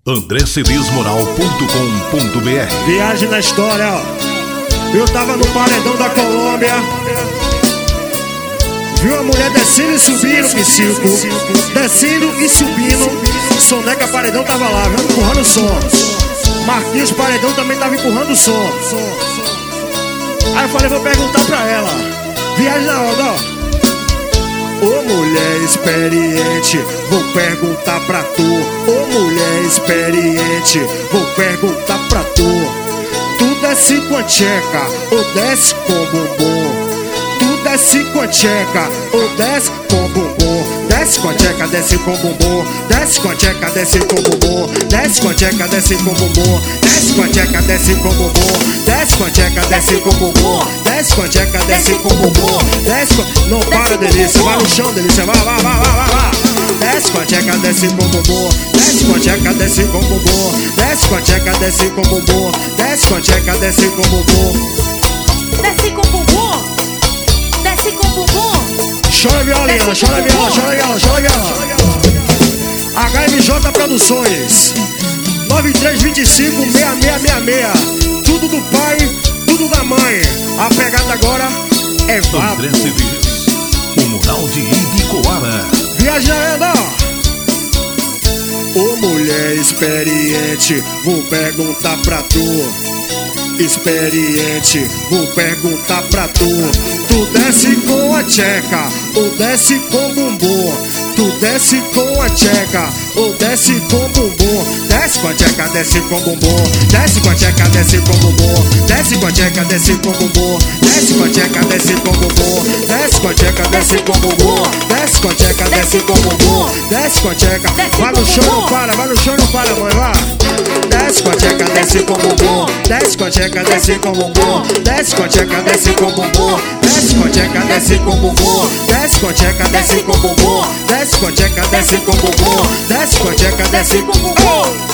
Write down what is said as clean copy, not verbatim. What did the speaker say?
andrecedesmoral.com.br. Viagem na história, ó. Eu tava no paredão da Colômbia, vi uma mulher descendo e subindo, descendo e subindo. Soneca Paredão tava lá, viu, empurrando o som. Marquinhos Paredão também tava empurrando o som. Aí eu falei, vou perguntar pra ela. Viagem na onda, ó. Ô mulher experiente, vou perguntar pra tu. Ô mulher experiente, vou perguntar pra tu. Tu desce com a tcheca ou desce com bumbum? Tu desce com a tcheca ou desce com bumbum? Desce com a tcheca, desce com bumbum. Desce com a tcheca, desce com bumbum. Desce com a tcheca, desce com bumbum. Desce com a tcheca, desce com bumbum. Desce com a tcheca, desce com bumbum. Desce com a tcheca, desce com bumbum. Desce com... Não para, delícia, vai no chão, delícia, vai. Desce com a tcheca, desce com bumbum. Desce com a tcheca, desce com bumbum. Desce com a tcheca, desce com bumbum. Desce com a tcheca, desce com bumbum. Desce com bumbum. Desce com bumbum. Chora violinha, chora viola, chora viola, chora viola. HMJ Produções 9325-6666. Tudo do pai, tudo da mãe. A pegada agora é vapo. André Cedês, o mural de Ibicoara. Viagem na onda. Ô mulher experiente, vou perguntar pra tu. Experiente, vou perguntar pra tu. Tu desce com a tcheca ou desce com bumbum? Tu desce com a tcheca ou desce com bumbum? Desce com a tcheca, desce com bumbum. Desce com a tcheca, desce com bumbum. Desce com a tcheca, desce com bumbum. Desce com a tcheca, desce com bumbum. Desce com a tcheca, desce com bumbum. Desce com a tcheca, desce com bumbum. Desce com a tcheca, vai no chão, não para, vai no chão, não para, mãe, vai. Desce com a tcheca, desce com bumbum. Desce com a tcheca, desce com bumbum. Desce com a tcheca, desce com bumbum. Desce com a tcheca, desce com bumbum. Desce com a tcheca, desce com bumbum. Desce com a tcheca, desce com bumbum. Desce com a tcheca, desce com bumbum.